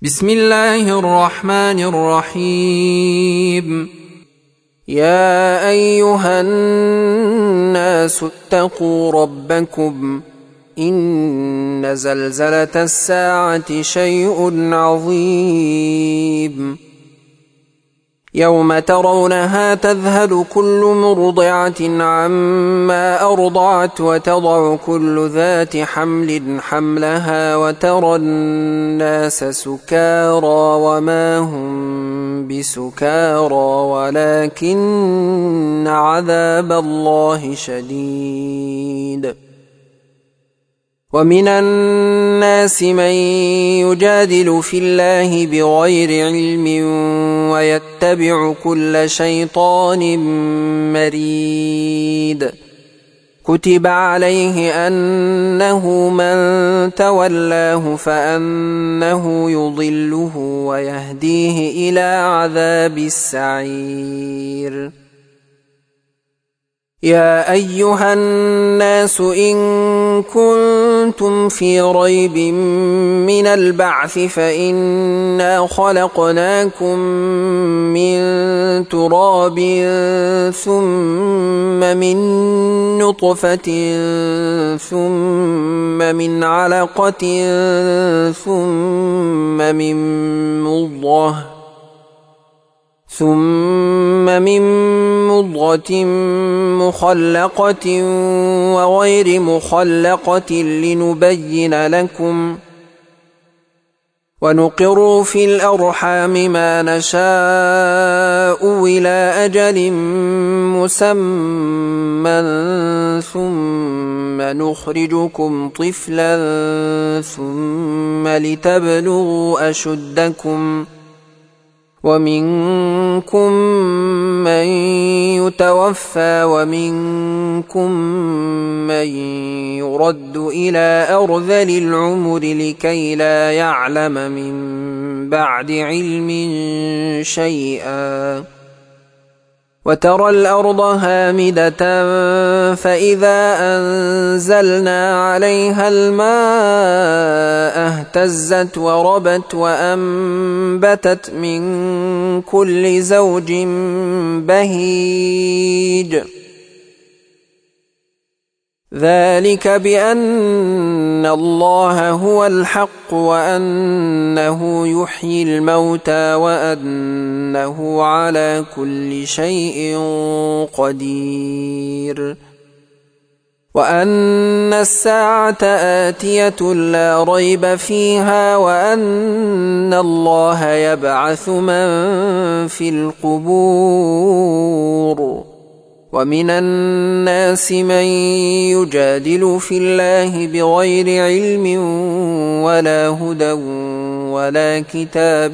بسم الله الرحمن الرحيم. يا أيها الناس اتقوا ربكم إن زلزلة الساعة شيء عظيم يوم ترونها تذهل كل مرضعة عما أرضعت وتضع كل ذات حمل حملها وترى الناس سكارى وما هم بسكارى ولكن عذاب الله شديد. ومن الناس من يجادل في الله بغير علم ويتبع كل شيطان مريد. كتب عليه أنه من تولاه فأنه يضله ويهديه إلى عذاب السعير. يا أيها الناس إن كنتم في ريب من البعث فإنا خلقناكم من تراب ثم من نطفة ثم من علقة ثم من مضغة مخلقة وغير مخلقة لنبين لكم ونقر في الأرحام ما نشاء إلى أجل مسمى ثم نخرجكم طفلا ثم لتبلغوا أشدكم ومنكم من يتوفى ومنكم من يرد إلى أرذل العمر لكي لا يعلم من بعد علم شيئا. وترى الأرض هامدة فإذا أنزلنا عليها الماء اهتزت وربت وأنبتت من كل زوج بهيج. ذلك بأن الله هو الحق وأنه يحيي الموتى وأنه على كل شيء قدير وأن الساعة آتية لا ريب فيها وأن الله يبعث من في القبور. ومن الناس من يجادل في الله بغير علم ولا هدى ولا كتاب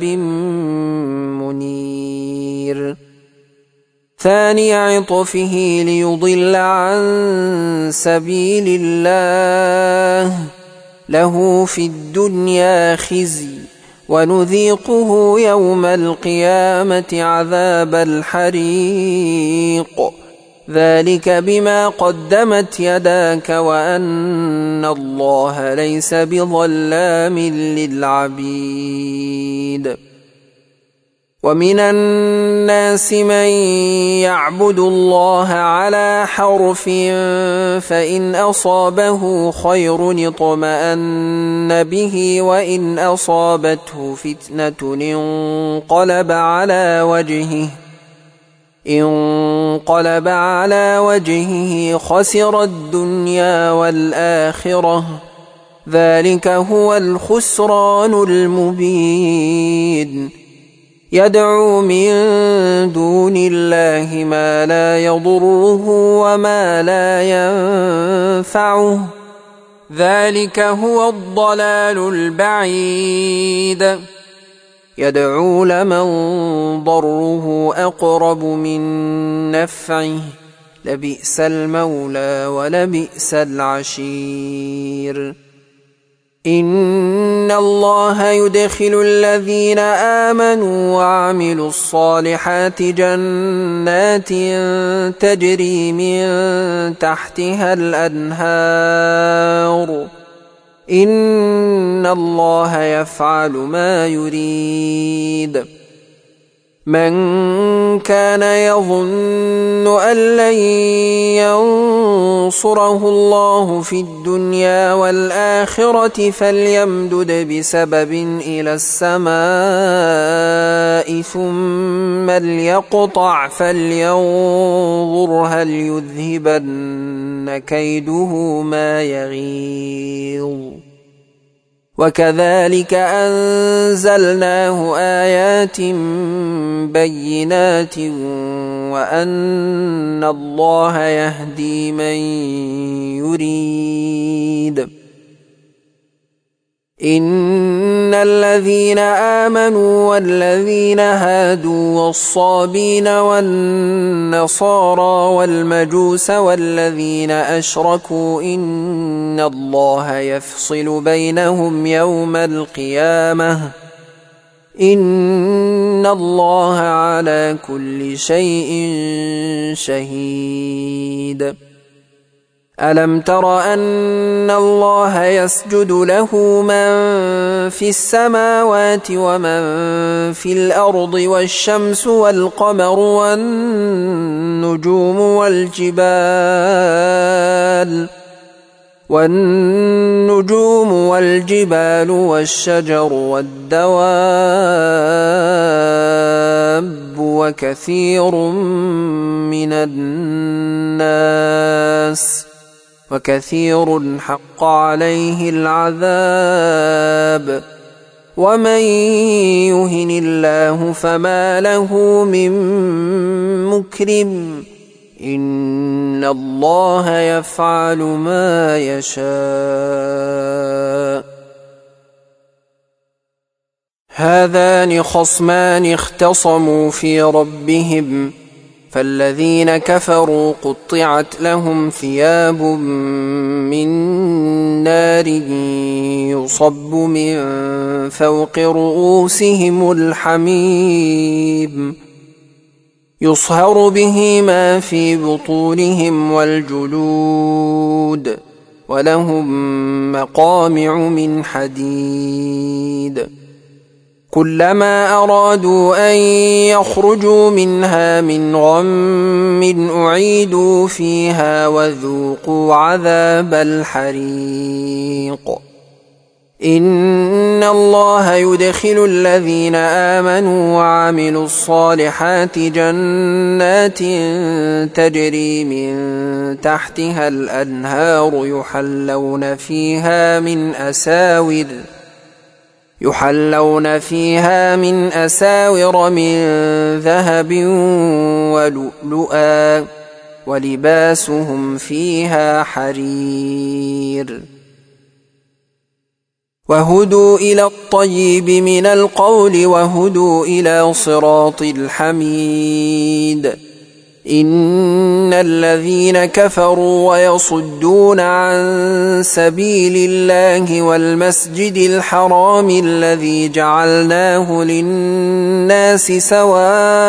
منير. ثاني عطفه ليضل عن سبيل الله له في الدنيا خزي ونذيقه يوم القيامة عذاب الحريق. ذلك بما قدمت يداك وأن الله ليس بظلام للعبيد. ومن الناس من يعبد الله على حرف فإن أصابه خير اطمأن به وإن أصابته فتنة انقلب على وجهه خسر الدنيا والآخرة. ذلك هو الخسران المبين. يدعو من دون الله ما لا يضره وما لا ينفعه. ذلك هو الضلال البعيد. يدعو لمن ضره أقرب من نفعه لبئس المولى ولبئس العشير. إن الله يدخل الذين آمنوا وعملوا الصالحات جنات تجري من تحتها الأنهار إن الله يفعل ما يريد. من كان يظن أن لن ينصره الله في الدنيا والآخرة فليمدد بسبب إلى السماء ثم ليقطع فلينظر هل يذهبن كيده ما يغيظ. وكذلك أنزلناه آيات بينات وأن الله يهدي من يريد. إن الذين آمنوا والذين هادوا والصابين والنصارى والمجوس والذين أشركوا إن الله يفصل بينهم يوم القيامة إن الله على كل شيء شهيد. ألم تر أن الله يسجد له من في السماوات ومن في الأرض والشمس والقمر والنجوم والجبال والشجر والدواب وكثير من الناس وكثير حق عليه العذاب ومن يهن الله فما له من مكرم إن الله يفعل ما يشاء. هذان خصمان اختصموا في ربهم فالذين كفروا قطعت لهم ثياب من نار يصب من فوق رؤوسهم الحميم يصهر به ما في بطونهم والجلود ولهم مقامع من حديد كلما أرادوا أن يخرجوا منها من غم أعيدوا فيها وذوقوا عذاب الحريق. إن الله يدخل الذين آمنوا وعملوا الصالحات جنات تجري من تحتها الأنهار يحلون فيها من أساور من ذهب ولؤلؤا ولباسهم فيها حرير. وهدوا إلى الطيب من القول وهدوا إلى صراط الحميد. إن الذين كفروا ويصدون عن سبيل الله والمسجد الحرام الذي جعلناه للناس سواء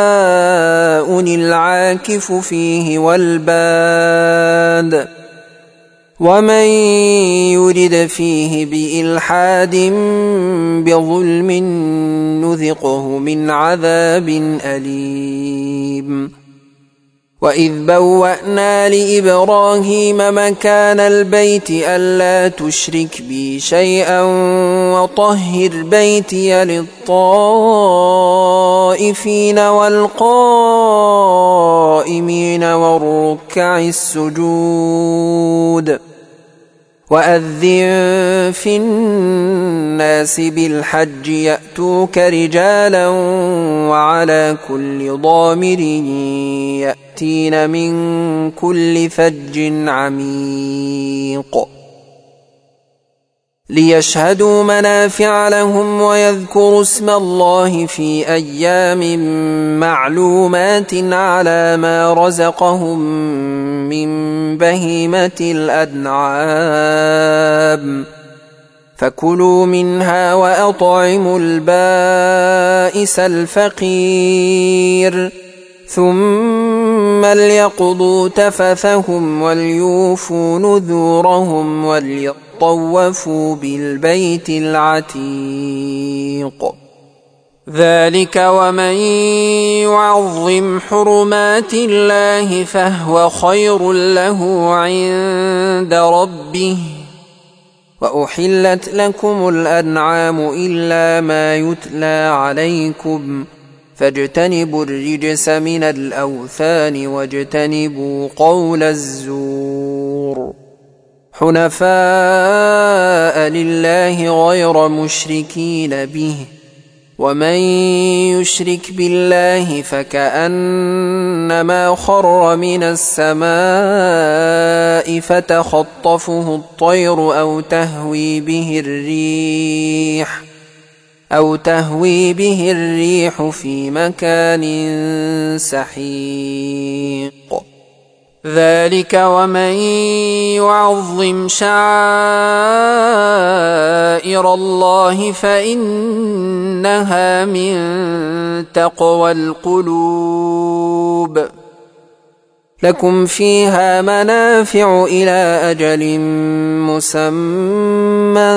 العاكف فيه والباد ومن يرد فيه بإلحاد بظلم نذقه من عذاب أليم. وإذ بوأنا لإبراهيم مكان البيت ألا تشرك بي شيئا وطهر بيتي للطائفين والقائمين والركع السجود. وأذن في الناس بالحج يأتوك رجالا وعلى كل ضامر يأتين من كل فج عميق ليشهدوا منافع لهم ويذكروا اسم الله في أيام معلومات على ما رزقهم من بهيمة الأنعام فكلوا منها وأطعموا البائس الفقير ثم ليقضوا تفثهم وليوفوا نذورهم وليطهروا طوفوا بالبيت العتيق. ذلك ومن يعظم حرمات الله فهو خير له عند ربه. وأحلت لكم الأنعام إلا ما يتلى عليكم فاجتنبوا الرجس من الأوثان واجتنبوا قول الزور حنفاء لله غير مشركين به. ومن يشرك بالله فكأنما خر من السماء فتخطفه الطير أو تهوي به الريح في مكان سحيق. ذلك ومن يعظم شعائر الله فإنها من تقوى القلوب. لكم فيها منافع إلى أجل مسمى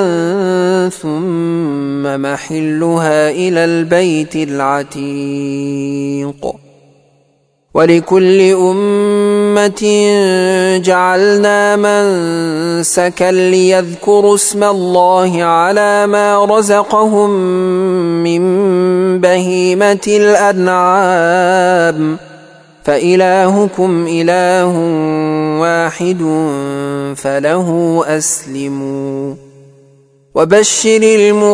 ثم محلها إلى البيت العتيق. ولكل أمة جعلنا منسكا ليذكروا اسم الله على ما رزقهم من بهيمة الأنعام فإلهكم إله واحد فله أسلموا. وبشر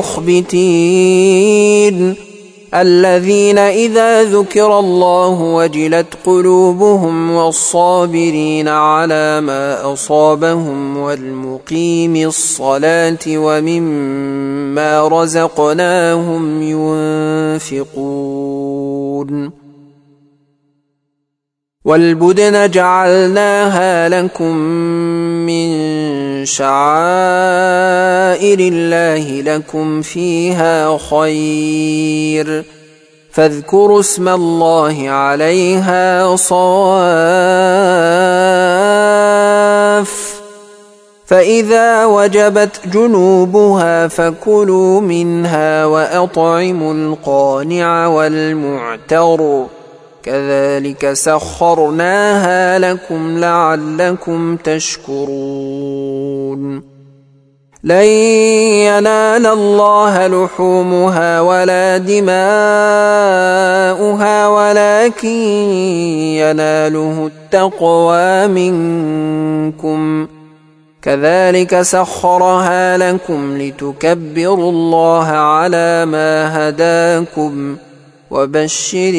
المخبتين الذين إذا ذكر الله وجلت قلوبهم والصابرين على ما أصابهم والمقيم الصلاة ومما رزقناهم ينفقون. والبدن جعلناها لكم من شعائر الله لكم فيها خير فاذكروا اسم الله عليها صواف. فإذا وجبت جنوبها فكلوا منها وأطعموا القانع والمعتر كذلك سخرناها لكم لعلكم تشكرون. لن ينال الله لحومها ولا دماؤها ولكن يناله التقوى منكم كذلك سخرها لكم لتكبروا الله على ما هداكم وبشر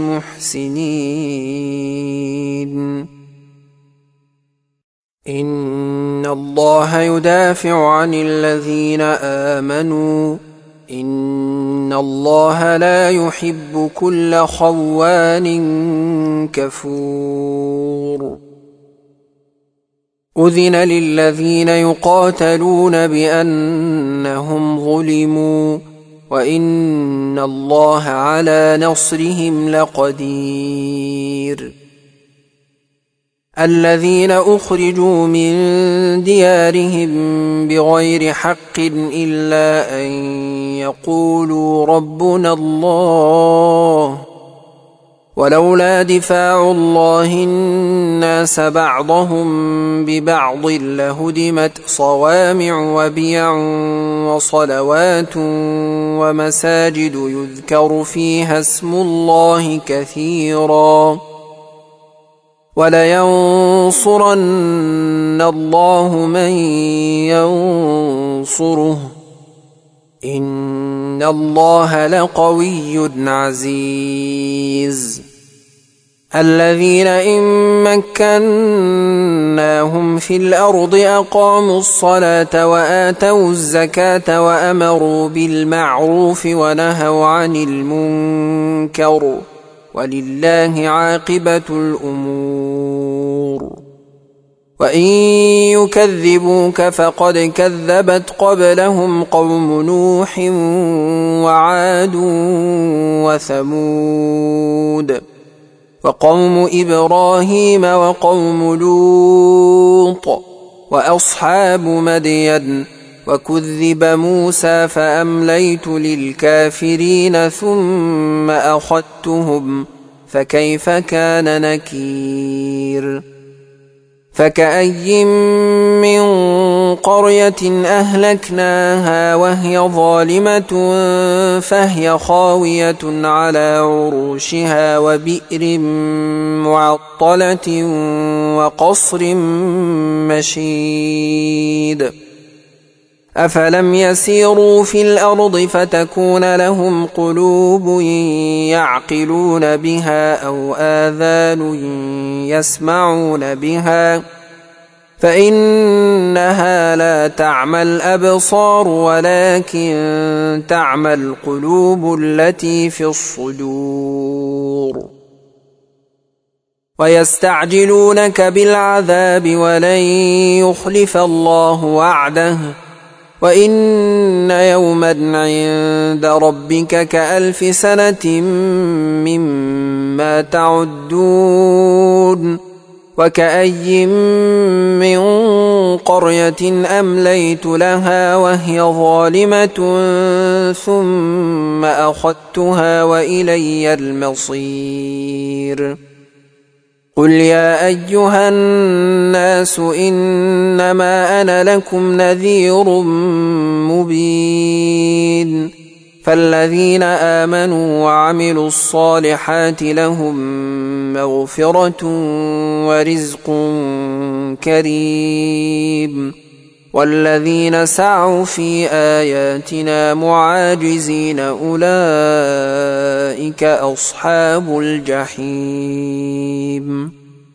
المحسنين. إن الله يدافع عن الذين آمنوا إن الله لا يحب كل خوان كفور. أذن للذين يقاتلون بأنهم ظلموا وإن الله على نصرهم لقدير. الذين أخرجوا من ديارهم بغير حق إلا أن يقولوا ربنا الله ولولا دفاع الله الناس بعضهم ببعض لهدمت صوامع وبيع وصلوات ومساجد يذكر فيها اسم الله كثيرا ولينصرن الله من ينصره إن الله لقوي عزيز. الذين إن مكناهم في الأرض أقاموا الصلاة وآتوا الزكاة وأمروا بالمعروف ونهوا عن المنكر ولله عاقبة الأمور. وإن يكذبوك فقد كذبت قبلهم قوم نوح وعاد وثمود وقوم إبراهيم وقوم لوط وأصحاب مدين وكذب موسى فأمليت للكافرين ثم أخذتهم فكيف كان نكير فكأي من قرية أهلكناها وهي ظالمة فهي خاوية على عروشها وبئر معطلة وقصر مشيد أفلم يسيروا في الأرض فتكون لهم قلوب يعقلون بها أو آذان يسمعون بها فإنها لا تعمى الأبصار ولكن تعمى القلوب التي في الصدور ويستعجلونك بالعذاب ولن يخلف الله وعده وإن يوما عند ربك كألف سنة مما تعدون وكأي من قرية أمليت لها وهي ظالمة ثم أخذتها وإلي المصير قل يا أيها الناس إنما أنا لكم نذير مبين فالذين آمنوا وعملوا الصالحات لهم مغفرة ورزق كريم والذين سعوا في آياتنا معاجزين أولئك أصحاب الجحيم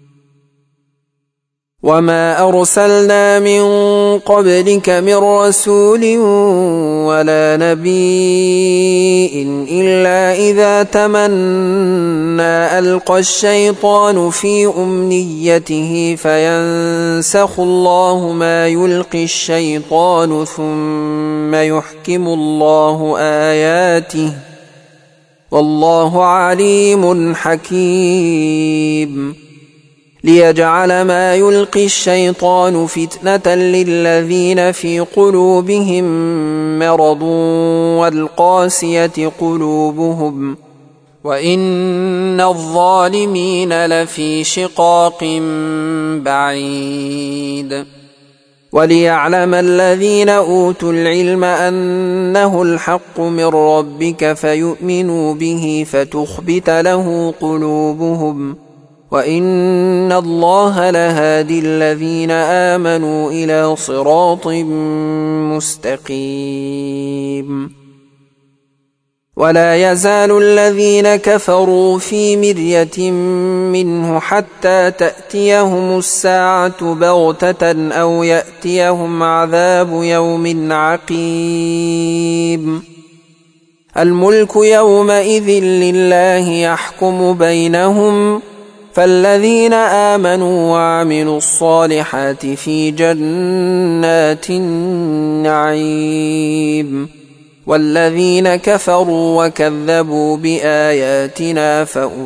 وما أرسلنا من قبلك من رسول ولا نبي إلا إذا تمنى ألقى الشيطان في أمنيته فينسخ الله ما يلقي الشيطان ثم يحكم الله آياته والله عليم حكيم ليجعل ما يلقي الشيطان فتنة للذين في قلوبهم مرض والقاسية قلوبهم وإن الظالمين لفي شقاق بعيد وليعلم الذين أوتوا العلم أنه الحق من ربك فيؤمنوا به فتخبت له قلوبهم وإن الله لهادي الذين آمنوا إلى صراط مستقيم ولا يزال الذين كفروا في مرية منه حتى تأتيهم الساعة بغتة أو يأتيهم عذاب يوم عقيم الملك يومئذ لله يحكم بينهم فالذين آمنوا وعملوا الصالحات في جنات النعيم والذين كفروا وكذبوا بآياتنا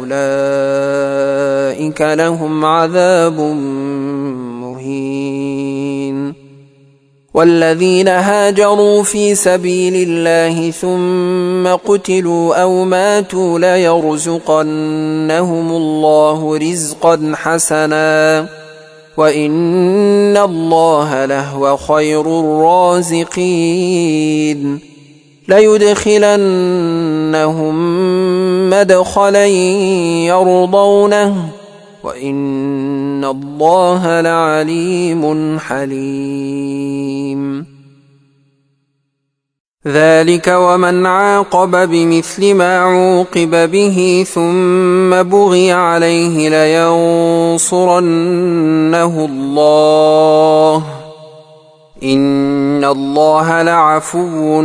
فأولئك لهم عذاب مهين والذين هاجروا في سبيل الله ثم قتلوا أو ماتوا ليرزقنهم الله رزقا حسنا وإن الله لهو خير الرازقين ليدخلنهم مدخلا يرضونه وإن الله لعليم حليم ذلك ومن عاقب بمثل ما عوقب به ثم بغي عليه لينصرنه الله إن الله لعفو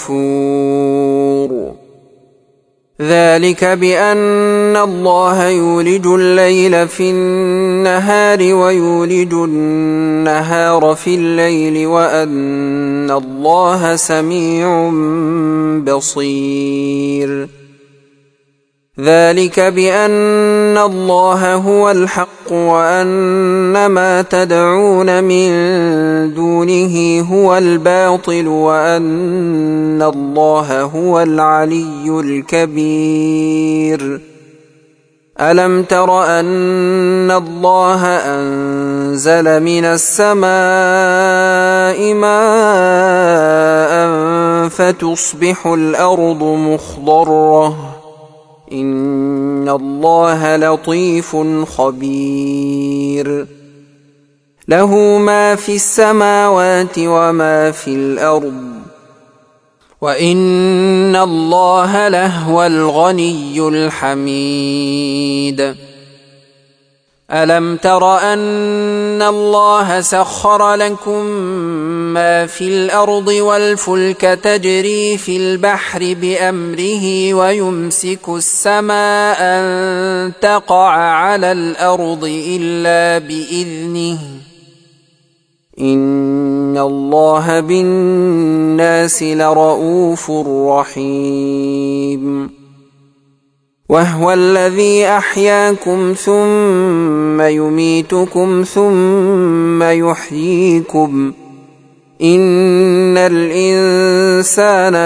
غفور ذلك بأن الله يولج الليل في النهار ويولج النهار في الليل وأن الله سميع بصير ذلك بأن الله هو الحق وأن ما تدعون من دونه هو الباطل وأن الله هو العلي الكبير ألم تر أن الله أنزل من السماء ماء فتصبح الأرض مخضرة إن الله لطيف خبير له ما في السماوات وما في الأرض وإن الله لهو الغني الحميد ألم تر أن الله سخر لكم ما في الأرض والفلك تجري في البحر بأمره ويمسك السماء أن تقع على الأرض إلا بإذنه إن الله بالناس لرءوف رحيم وهو الذي أحياكم ثم يميتكم ثم يحييكم إن الإنسان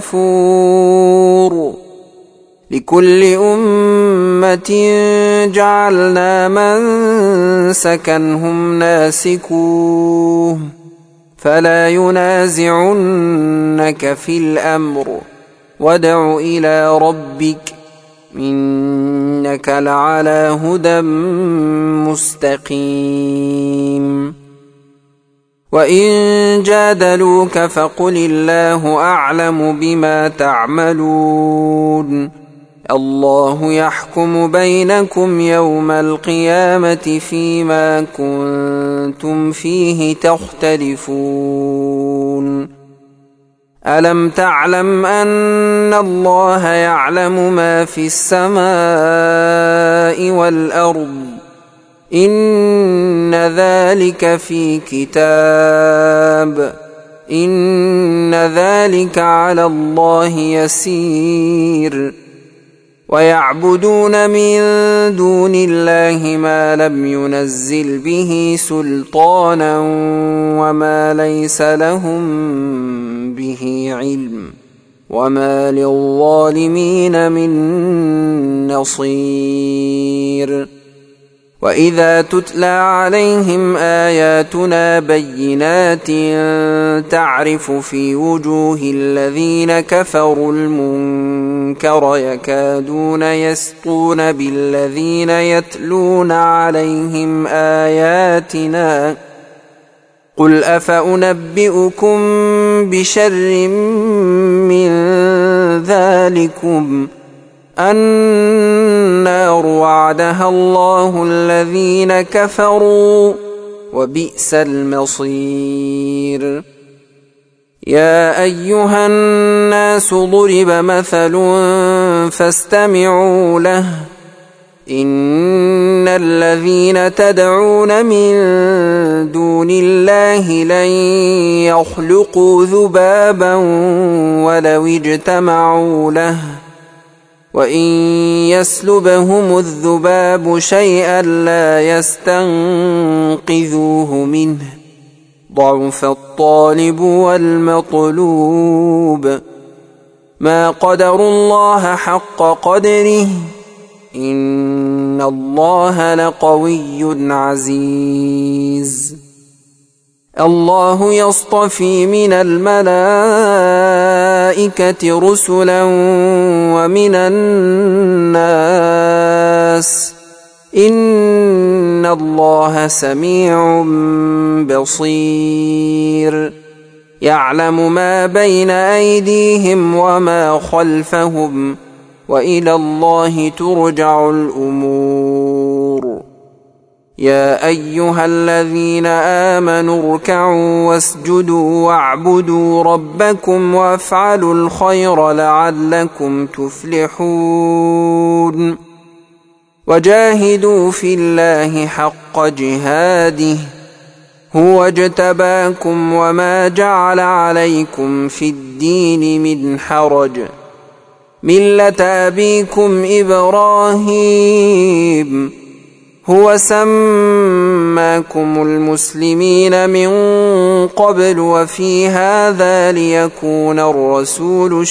لكفور لكل أمة جعلنا منسكا هم ناسكوه فلا ينازعنك في الأمر وادع إلى ربك إنك لعلى هدى مستقيم وإن جادلوك فقل الله أعلم بما تعملون الله يحكم بينكم يوم القيامة فيما كنتم فيه تختلفون ألم تعلم أن الله يعلم ما في السماء والأرض إن ذلك في كتاب إن ذلك على الله يسير ويعبدون من دون الله ما لم ينزل به سلطانا وما ليس لهم به علم وما للظالمين من نصير وإذا تتلى عليهم آياتنا بينات تعرف في وجوه الذين كفروا المنكر يكادون يسطون بالذين يتلون عليهم آياتنا قل أفأنبئكم بشر من ذلكم النار وعدها الله الذين كفروا وبئس المصير يا أيها الناس ضرب مثل فاستمعوا له إن الذين تدعون من دون الله لن يخلقوا ذبابا ولو اجتمعوا له وإن يسلبهم الذباب شيئا لا يستنقذوه منه ضعف الطالب والمطلوب ما قدروا الله حق قدره إن الله لقوي عزيز الله يصطفي من الملائكة رسلا ومن الناس إن الله سميع بصير يعلم ما بين أيديهم وما خلفهم وإلى الله ترجع الأمور يا أيها الذين آمنوا اركعوا واسجدوا واعبدوا ربكم وافعلوا الخير لعلكم تفلحون وجاهدوا في الله حق جهاده هو اجتباكم وما جعل عليكم في الدين من حرج ملة أبيكم إبراهيم هو سماكم المسلمين من قبل وفي هذا ليكون الرسول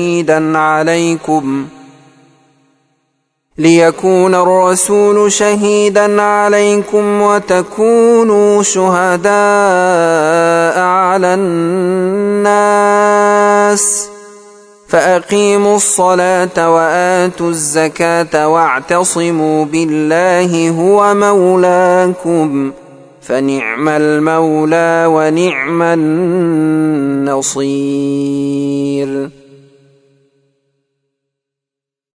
شهيدا عليكم وتكونوا شهداء على الناس فأقيموا الصلاة وآتوا الزكاة واعتصموا بالله هو مولاكم فنعم المولى ونعم النصير.